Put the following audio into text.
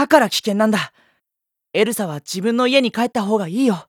だから危険なんだ。エルサは自分の家に帰った方がいいよ。